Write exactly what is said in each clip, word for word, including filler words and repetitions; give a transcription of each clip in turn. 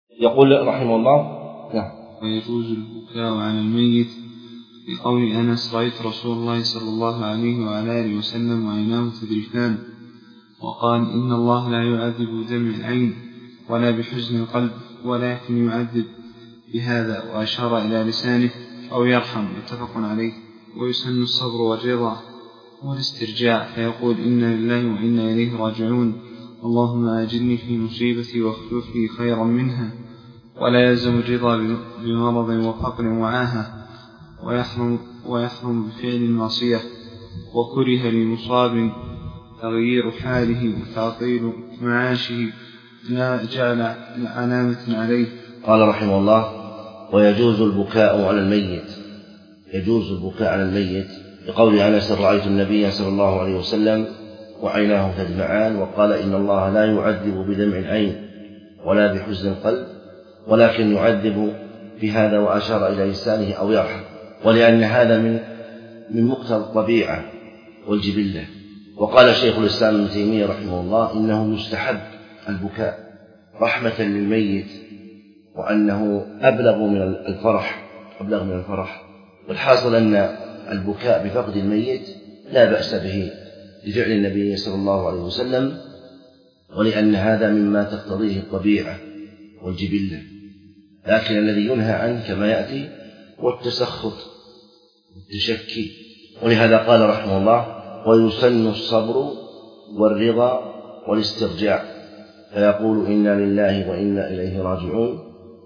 يقول رحمه الله: نعم. ويجوز البكاء على الميت بقول أنس: رأيت رسول الله صلى الله عليه وعلى آله وسلم وعيناه تذرفان، وقال: إن الله لا يعذب بدمع العين ولا بحزن القلب ولكن يعذب بهذا، وأشار إلى لسانه، أو يرحم، متفق عليه. ويسن الصبر والرضا والاسترجاع، فيقول: إنا لله وإنا إليه راجعون، اللهم أجرني في مصيبتي واخلف لي خيرا منها. ولا يلزم الرضا بمرض وفقر وعاهة، ويحرم, ويحرم بفعل المعصية. وكره لمصاب تغيير حاله وتعطيل معاشه لا جعل علامة عليه. قال رحمه الله: ويجوز البكاء على الميت. يجوز البكاء على الميت بقول أنس: رأيت النبي صلى الله عليه وسلم وعيناه تدمعان، وقال: إن الله لا يعذب بدمع العين ولا بحزن القلب ولكن يعذب بهذا، وأشار إلى لسانه، أو يرحم. ولأن هذا من من مقتضى الطبيعة والجبلة. وقال شيخ الإسلام ابن تيمية رحمه الله: إنه يستحب البكاء رحمة للميت، وأنه أبلغ من الفرح أبلغ من الفرح والحاصل أن البكاء بفقد الميت لا بأس به لفعل النبي صلى الله عليه وسلم، ولأن هذا مما تقتضيه الطبيعة والجبلة. لكن الذي ينهى عنه كما يأتي هو التسخط والتشكي. ولهذا قال رحمه الله: ويسن الصبر والرضا والاسترجاع، فيقول: إنا لله وإنا إليه راجعون،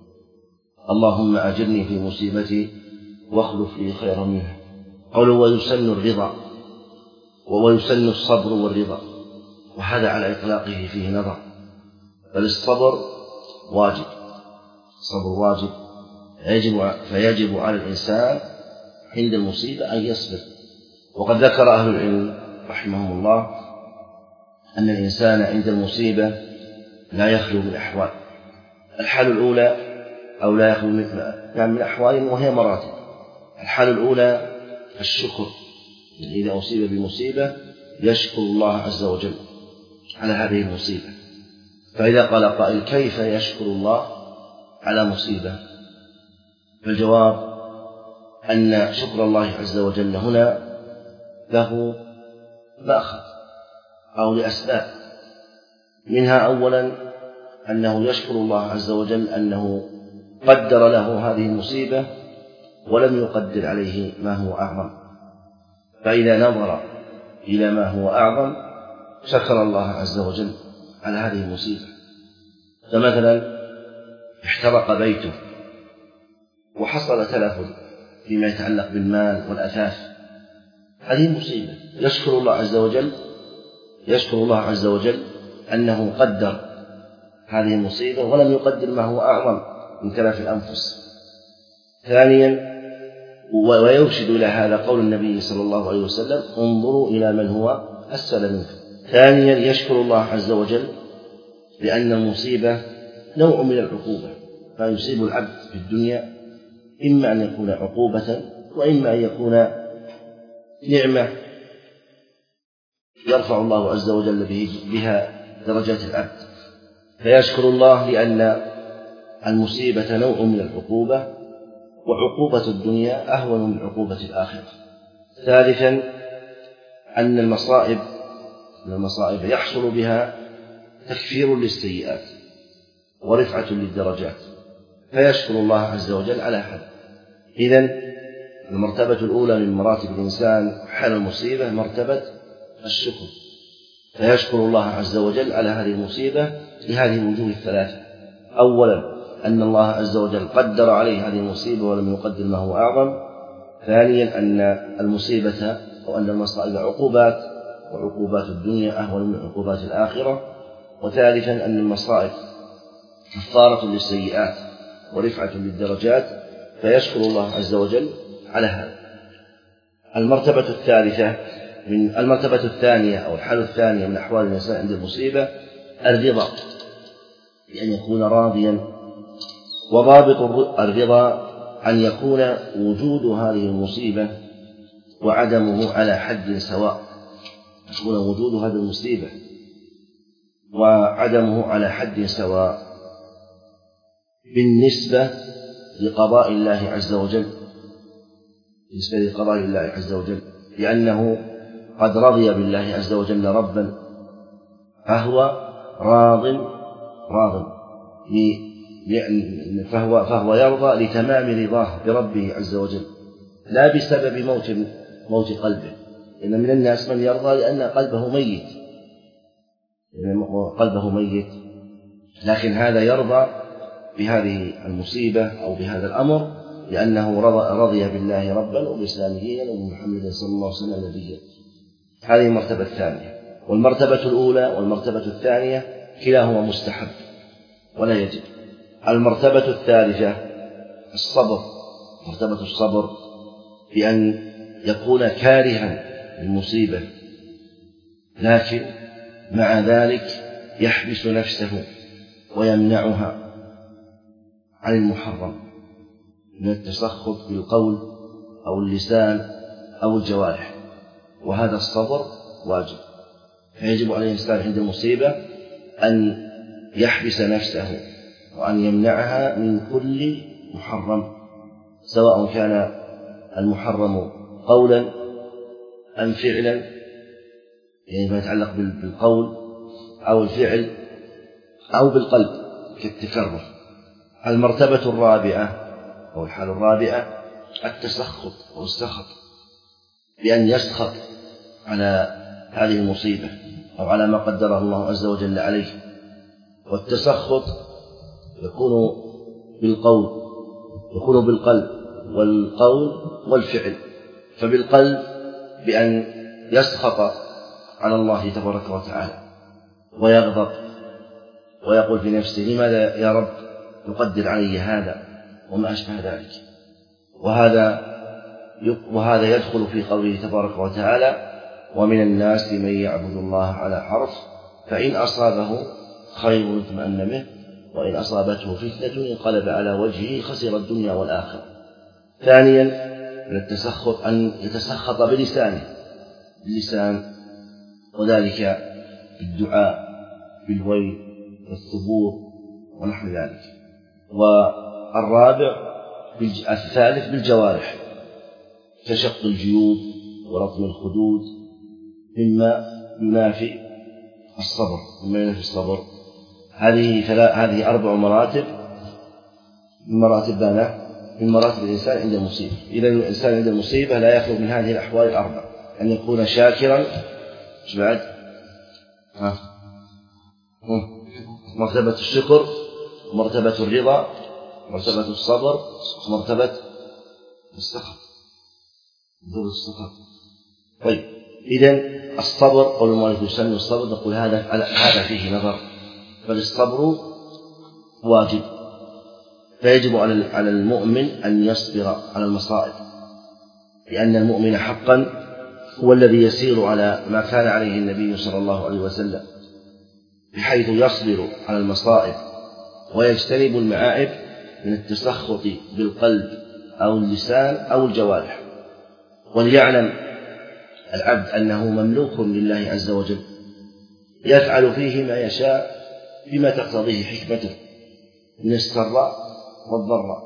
اللهم أجرني في مصيبتي واخلف لي خيرا منها. قوله ويسن الرضا ويسن الصبر والرضا، وهذا على إطلاقه فيه نظر، بل الصبر واجب الصبر واجب فيجب, فيجب على الإنسان عند المصيبة أن يصبر. وقد ذكر أهل العلم رحمهم الله أن الإنسان عند المصيبة لا يخلو من أحوال. الحال الأولى أو لا يخلو من, يعني من أحوال، وهي مراتب. الحال الأولى الشكر، يعني إذا أصيب بمصيبة يشكر الله عز وجل على هذه المصيبة. فإذا قال قائل: كيف يشكر الله على مصيبة؟ فالجواب أن شكر الله عز وجل هنا له مأخذ أو لأسباب. منها أولا أنه يشكر الله عز وجل أنه قدر له هذه المصيبة ولم يقدر عليه ما هو أعظم، فإذا نظر إلى ما هو أعظم شكر الله عز وجل على هذه المصيبة. فمثلا احترق بيته وحصل تلف فيما يتعلق بالمال والأثاث، هذه مصيبة، يشكر الله عز وجل يشكر الله عز وجل أنه قدر هذه المصيبة ولم يقدر ما هو أعظم من تلف الأنفس. ثانيا، ويرشد إلى هذا قول النبي صلى الله عليه وسلم: انظروا إلى من هو أسفل منكم. ثانيا، يشكر الله عز وجل لأن المصيبة نوع من العقوبة، فيصيب العبد في الدنيا إما أن يكون عقوبة وإما أن يكون نعمة يرفع الله عز وجل بها درجات العبد. فيشكر الله لأن المصيبة نوع من العقوبة، وعقوبة الدنيا أهون من عقوبة الآخرة. ثالثا، أن المصائب المصائب يحصل بها تكفير للسيئات ورفعة للدرجات، فيشكر الله عز وجل على هذا. إذن المرتبة الأولى من مراتب الإنسان حال المصيبة مرتبة الشكر، فيشكر الله عز وجل على هذه المصيبة لهذه الوجوه الثلاثة: أولا أن الله عز وجل قدر عليه هذه المصيبة ولم يقدر ما هو أعظم. ثانيا، أن المصيبة أو أن المصائب عقوبات، وعقوبات الدنيا أهون من عقوبات الآخرة. وثالثا، أن المصائب كفارة للسيئات ورفعة للدرجات، فيشكر الله عز وجل على هذا. المرتبة الثالثة من المرتبة الثانية أو الحال الثانية من أحوال الإنسان عند المصيبة الرضا، بأن يكون راضيا. وضابط الرضا أن يكون وجود هذه المصيبة وعدمه على حد سواء، يكون وجود هذه المصيبة وعدمه على حد سواء، بالنسبة لقضاء الله عز وجل، بالنسبة لقضاء الله عز وجل، لأنه قد رضي بالله عز وجل ربا، فهو راض راض فهو, فهو يرضى لتمام رضاه بربه عز وجل، لا بسبب موت موت قلبه. إن من الناس من يرضى لأن قلبه ميت، لأن قلبه ميت، لكن هذا يرضى بهذه المصيبة أو بهذا الأمر لأنه رضي بالله ربا وبالإسلام دينا وبمحمد صلى الله عليه وسلم نبيا. هذه المرتبة الثانية. والمرتبة الأولى والمرتبة الثانية كلاهما مستحب ولا يجب. المرتبة الثالثة الصبر، مرتبة الصبر بأن يكون كارها للمصيبة، لكن مع ذلك يحبس نفسه ويمنعها عن المحرم من التسخط بالقول أو اللسان أو الجوارح، وهذا الصبر واجب. فيجب على الإنسان عند المصيبة أن يحبس نفسه وأن يمنعها من كل محرم، سواء كان المحرم قولا أم فعلا، يعني ما يتعلق بالقول أو الفعل أو بالقلب كالتكرر. المرتبة الرابعة أو الحال الرابعة التسخط أو السخط، بأن يسخط على هذه المصيبة أو على ما قدره الله عز وجل عليه. والتسخط يكون بالقول، يكون بالقلب والقول والفعل. فبالقلب بأن يسخط على الله تبارك وتعالى ويغضب ويقول في نفسه لماذا يا رب يقدر علي هذا وما أشبه ذلك. وهذا وهذا يدخل في قوله تبارك وتعالى ومن الناس من يعبد الله على حرف فإن أصابه خير اطمأن به وإن أصابته فتنة انقلب على وجهه خسر الدنيا والآخرة. ثانيا من التسخط أن يتسخط بلسانه، باللسان، وذلك بالدعاء بالويل والثبور ونحو ذلك. والرابع الثالث بالجوارح كشق الجيوب ورطم الخدود مما ينافي الصبر مما ينافي الصبر. هذه هذه أربع مراتب من مراتب بانا من مراتب الإنسان عند المصيبة. إذا الإنسان عند المصيبة لا يخلو من هذه الأحوال الأربع: أن يكون شاكرا، مش بعد ها مرتبة الشكر، مرتبة الرضا، مرتبة الصبر، مرتبة السخط. مرتبة السخط. طيب، إذن الصبر قول المؤلف يسمى الصبر، نقول هذا هذا فيه نظر، بل الصبر واجب. فيجب على المؤمن أن يصبر على المصائب، لأن المؤمن حقا هو الذي يسير على ما كان عليه النبي صلى الله عليه وسلم، بحيث يصبر على المصائب ويجتنب المعائب من التسخط بالقلب أو اللسان أو الجوارح. وليعلم العبد أنه مملوك لله عز وجل، يفعل فيه ما يشاء بما تقتضيه حكمته من السراء والضراء.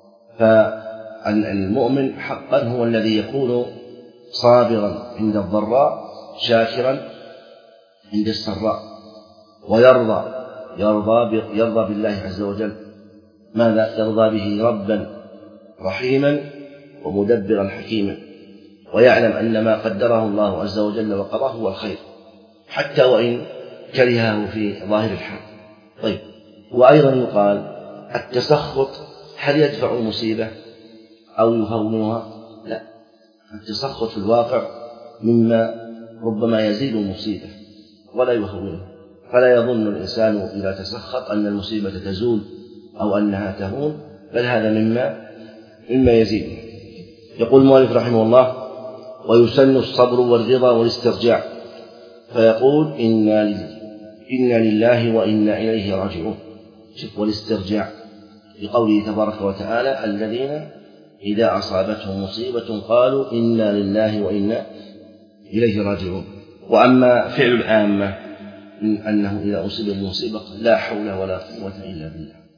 فالمؤمن حقا هو الذي يكون صابرا عند الضراء شاكرا عند السراء، ويرضى يرضى يرضى بالله عز وجل. ماذا يرضى به؟ ربا رحيما ومدبرا حكيما، ويعلم أن ما قدره الله عز وجل وقضاه هو الخير حتى وإن كرهه في ظاهر الحال. طيب، وأيضا يقال التسخط هل يدفع المصيبة أو يهونها؟ لا، التسخط في الواقع مما ربما يزيد المصيبة ولا يهونها. فلا يظن الإنسان إذا تسخط أن المصيبة تزول أو أنها تهون، بل هذا مما مما يزيد. يقول المؤلف رحمه الله ويسن الصبر والرضا والاسترجاع، فيقول إنا إنا لله وإنا إليه راجعون. شوف، والاسترجاع لقوله تبارك وتعالى الذين إذا أصابتهم مصيبة قالوا إنا لله وإنا إليه راجعون. وأما فعل العامة من أنه إذا أصيب بمصيبة لا حول ولا قوة إلا بالله،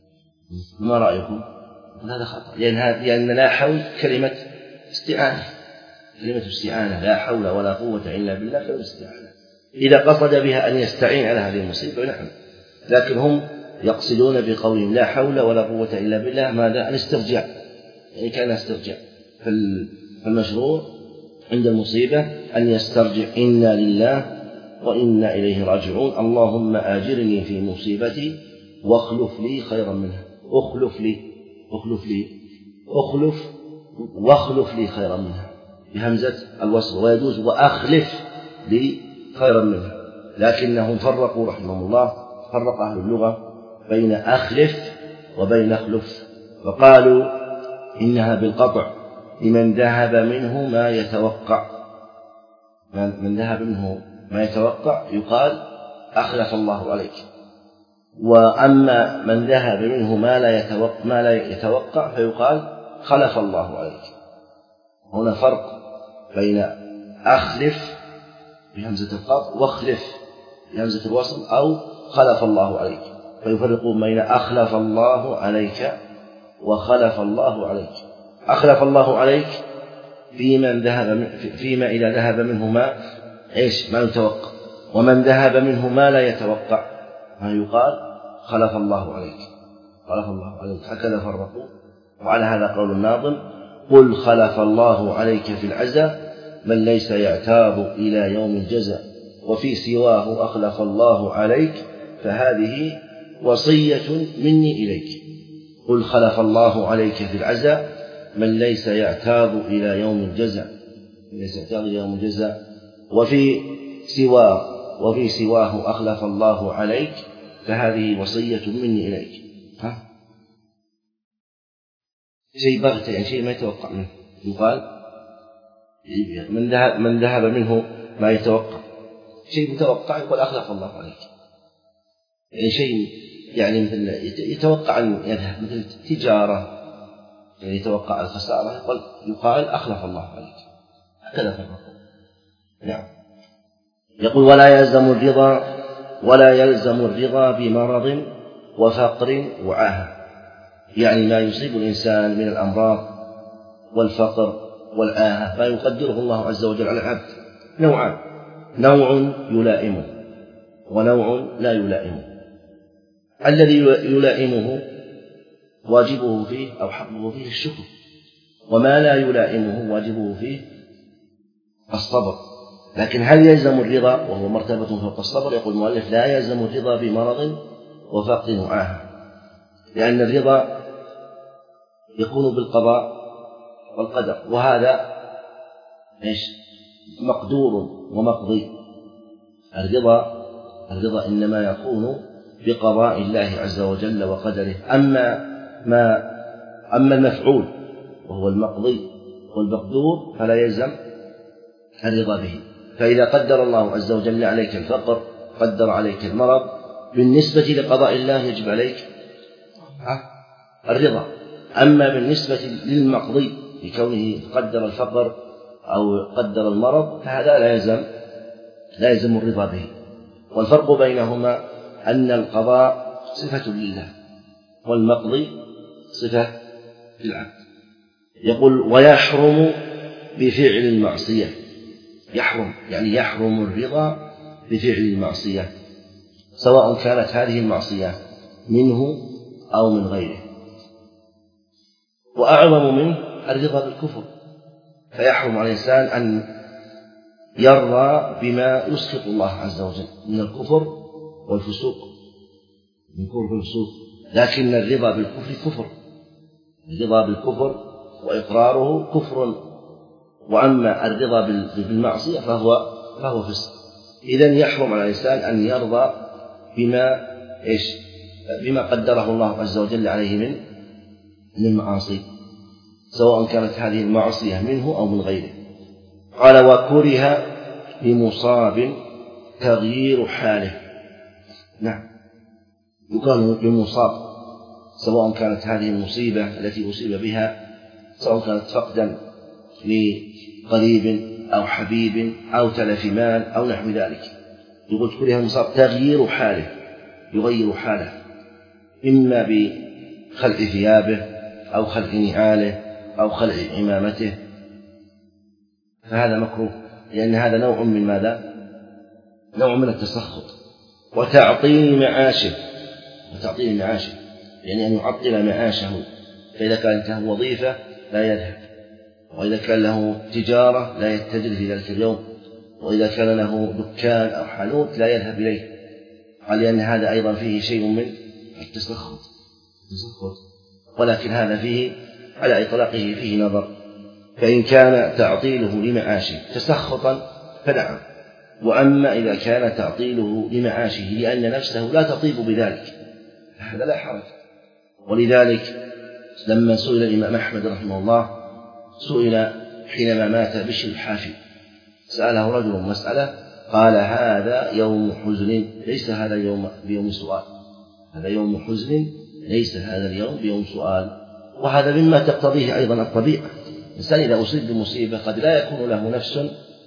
ما رأيكم؟ هذا خطأ، لأن لأن لا حول كلمة استعانة، كلمة استعانة، لا حول ولا قوة إلا بالله كلمة استعانة، إذا قصد بها أن يستعين على هذه المصيبة نحن، لكن هم يقصدون بقولهم لا حول ولا قوة إلا بالله ماذا؟ الاسترجاع، يعني كان استرجاع. فالمشروع عند المصيبة أن يسترجع إنا لله وإنا إليه راجعون، اللهم آجرني في مصيبتي واخلف لي خيرا منها، اخلف لي اخلف لي اخلف واخلف لي خيرا منها بهمزة الوصل، ويجوز وأخلف لي خيرا منها، لكنهم فرقوا رحمهم الله، فرق أهل اللغة بين أخلف وبين أخلف، فقالوا إنها بالقطع لمن ذهب منه ما يتوقع، من ذهب منه ما يتوقع يقال أخلف الله عليك، وأما من ذهب منه ما لا يتوقع, ما لا يتوقع فيقال خلف الله عليك. هنا فرق بين أخلف بهمزة القطع واخلف بهمزة الوصل أو خلف الله عليك، فيفرقون بين أخلف الله عليك وخلف الله عليك. أخلف الله عليك فيمن ذهب فيما إذا ذهب منه ما إيش ما يتوقع، ومن ذهب منه ما لا يتوقع ما يقال خلف الله عليك، خلف الله عليك. هكذا فرقوا، وعلى هذا قول الناظم: قل خلف الله عليك في العزا من ليس يعتاب إلى يوم الجزاء، وفي سواه أخلف الله عليك فهذه وصية مني إليك. قل خلف الله عليك في العزا من ليس يعتاب إلى يوم الجزاء، ليس يعتاب إلى يوم الجزاء، وفي سواه وفي سواه أخلف الله عليك فهذه وصية مني إليك. ها؟ شيء بغتة، يعني شيء ما يتوقع منه، يقال من ذهب من ذهب منه ما يتوقع، شيء متوقع يقول أخلف الله عليك، يعني شيء يعني مثل يتوقع أن يذهب، مثل تجارة يعني يتوقع الخسارة يقول يقال أخلف الله عليك. هكذا فرقوا. نعم. يقول: ولا يلزم الرضا ولا يلزم الرضا بمرض وفقر وعاهة، يعني ما يصيب الإنسان من الأمراض والفقر والعاهة ما يقدره الله عز وجل على العبد نوعان: نوع يلائمه ونوع لا يلائمه. الذي يلائمه واجبه فيه أو حقه فيه الشكر، وما لا يلائمه واجبه فيه الصبر. لكن هل يلزم الرضا وهو مرتبة فوق الصبر؟ يقول المؤلف: لا يلزم الرضا بمرض وفقر وعاهة، لأن الرضا يكون بالقضاء والقدر، وهذا إيش؟ مقدور ومقضي. الرضا الرضا إنما يكون بقضاء الله عز وجل وقدره، أما ما أما المفعول وهو المقضي والمقدور فلا يلزم الرضا به. فإذا قدر الله عز وجل عليك الفقر، قدر عليك المرض، بالنسبة لقضاء الله يجب عليك الرضا. أما بالنسبة للمقضي بكونه قدر الفقر أو قدر المرض فهذا لا يلزم لا يلزم الرضا به. والفرق بينهما أن القضاء صفة لله والمقضي صفة للعبد. يقول: ويحرم بفعل المعصية. يحرم يعني يحرم الرضا بفعل المعصية، سواء كانت هذه المعصية منه أو من غيره. وأعظم منه الرضا بالكفر، فيحرم على الإنسان أن يرضى بما يسخط الله عز وجل من الكفر والفسوق، من الكفر والفسوق. لكن الرضا بالكفر كفر، الرضا بالكفر وإقراره كفر، وأما الرضا بالمعصية فهو فهو فسق. إذن يحرم على الإنسان أن يرضى بما إيش بما قدره الله عز وجل عليه من من المعاصي، سواء كانت هذه المعصية منه أو من غيره. قال: وكره لمصاب تغيير حاله. نعم، يقال للمصاب سواء كانت هذه المصيبة التي أصيب بها سواء كانت فقدا لقريب أو حبيب أو تلف مال أو نحو ذلك، يقول كره المصاب تغيير حاله، يغير حاله إما خلع ثيابه أو خلع نعاله أو خلع عمامته، فهذا مكروه، لأن هذا نوع من ماذا؟ نوع من التسخط وتعطيل معاشه، وتعطيل معاشه يعني أن يعطل معاشه. فإذا كانت له وظيفة لا يذهب، وإذا كان له تجارة لا يتجر في ذلك اليوم، وإذا كان له دكان أو حانوت لا يذهب إليه، لأن هذا أيضا فيه شيء من التسخط. ولكن هذا فيه على إطلاقه فيه نظر. فإن كان تعطيله لمعاشه تسخطا فنعم، وأما إذا كان تعطيله لمعاشه لأن نفسه لا تطيب بذلك هذا لا حرج. ولذلك لما سئل الإمام أحمد رحمه الله، سئل حينما مات بشر الحافي، سأله رجل مسألة قال هذا يوم حزن ليس هذا يوم بيوم سؤال، هذا يوم حزن ليس هذا اليوم بيوم سؤال. وهذا مما تقتضيه أيضا الطبيعة. الإنسان إذا أصيب بمصيبة قد لا يكون له نفس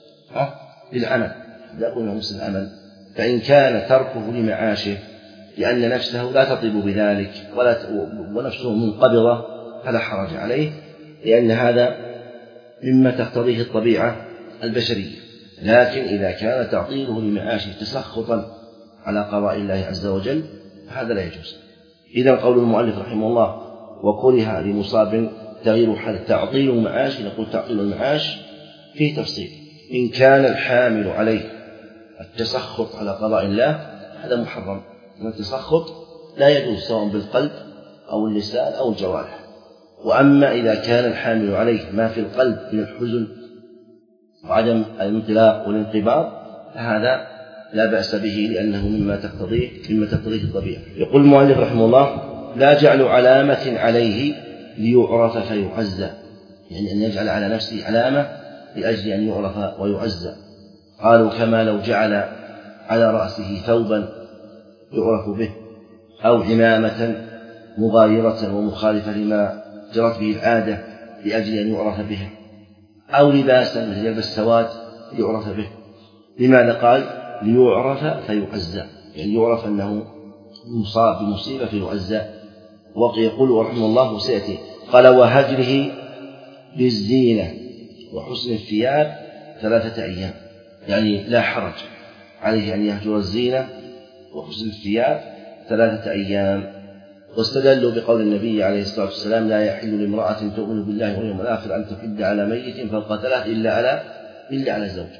للعمل، لا يكون له نفس للعمل. فإن كان تركه لمعاشه لأن نفسه لا تطيب بذلك ولا ونفسه منقبضة فلا حرج عليه، لأن هذا مما تقتضيه الطبيعة البشرية. لكن إذا كان تعطيله لمعاشه تسخطا على قضاء الله عز وجل هذا لا يجوز. إذا قول المؤلف رحمه الله وكره لمصاب تغيير حال تعطيل المعاش، نقول تعطيل المعاش فيه تفصيل. إن كان الحامل عليه التسخط على قضاء الله هذا محرم، التسخط لا يجوز سواء بالقلب أو اللسان أو الجوارح. وأما إذا كان الحامل عليه ما في القلب من الحزن وعدم الانطلاق والانقباض فهذا لا بأس به، لأنه مما تقتضيه مما تقتضيه الطبيعة. يقول المؤلف رحمه الله لا جعل علامة عليه ليعرف فيعزى، يعني أن يجعل على نفسه علامة لأجل أن يعرف ويعزى. قالوا كما لو جعل على رأسه ثوبا يعرف به، أو عمامة مغايرة ومخالفة لما جرت به العادة لأجل أن يعرف بها، أو لباسا مثل يلبس سواد يعرف به. لماذا قال ليعرف فيعزى؟ يعني يعرف أنه مصاب بمصيبة فيعزى. ويقول رحمه الله سيأتي قال وهجره بالزينة وحسن الثياب ثلاثة أيام، يعني لا حرج عليه أن يهجر الزينة وحسن الثياب ثلاثة أيام. واستدلوا بقول النبي عليه الصلاة والسلام لا يحل لامرأة تؤمن بالله واليوم الآخر أن تحد على ميت فوق ثلاث إلا على إلا على زوج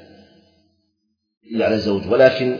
إلا على زوج. ولكن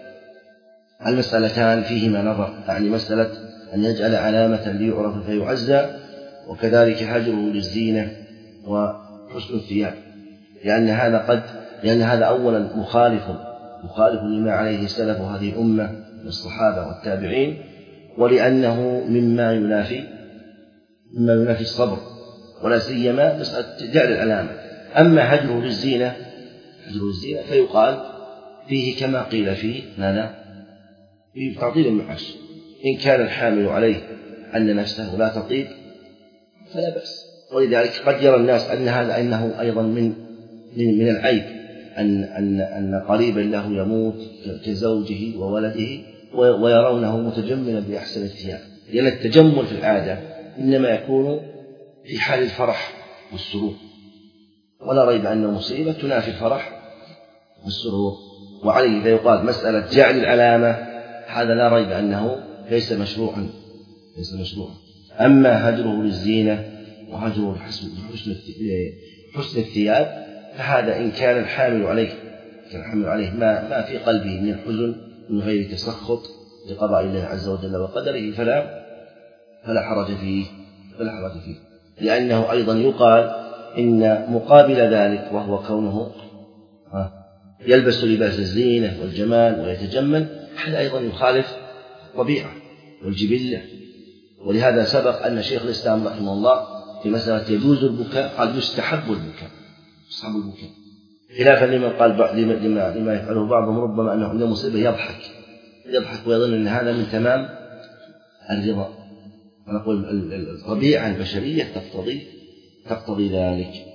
المسألتان فيهما نظر، يعني مسألة أن يجعل علامة ليعرف فيعزى، وكذلك هجره للزينة وحسن الثياب، لأن هذا قد لأن هذا أولا مخالف مخالف لما عليه سلف هذه الأمة من الصحابة والتابعين، ولأنه مما ينافي مما ينافي الصبر، ولا سيما مسألة جعل العلامة. أما هجره للزينة هجره للزينة فيقال فيه كما قيل فيه ماذا؟ فيه تعطيل المعاش. إن كان الحامل عليه أن نفسه لا تطيب فلا بأس. ولذلك قد يرى الناس أن هذا أنه أيضا من من العيب أن أن أن قريبا له يموت كزوجه وولده ويرونه متجملا بأحسن الثياب، لأن التجمل في العادة إنما يكون في حال الفرح والسرور، ولا ريب أن المصيبة تنافي الفرح والسرور. وعليه فيقال مسألة جعل العلامة هذا لا ريب أنه ليس مشروعا ليس مشروعا. أما هجره للزينة وهجره حسن الثياب فهذا إن كان الحامل عليه كان الحامل عليه ما ما في قلبه من الحزن من غير تسخط لقضاء الله عز وجل وقدره فلا فلا حرج فيه فلا حرج فيه لأنه أيضا يقال إن مقابل ذلك وهو كونه يلبس لباس الزينة والجمال ويتجمل هذا أيضا يخالف الطبيعة والجبلة. ولهذا سبق أن شيخ الإسلام رحمه الله في مسألة يجوز البكاء قال يستحب البكاء يستحب البكاء خلافا لمن قال لما, لما يفعله بعضهم ربما أنه عنده مصيبة يضحك يضحك ويظن أن هذا من تمام الرضا. نقول الطبيعة البشرية تقتضي تقتضي ذلك.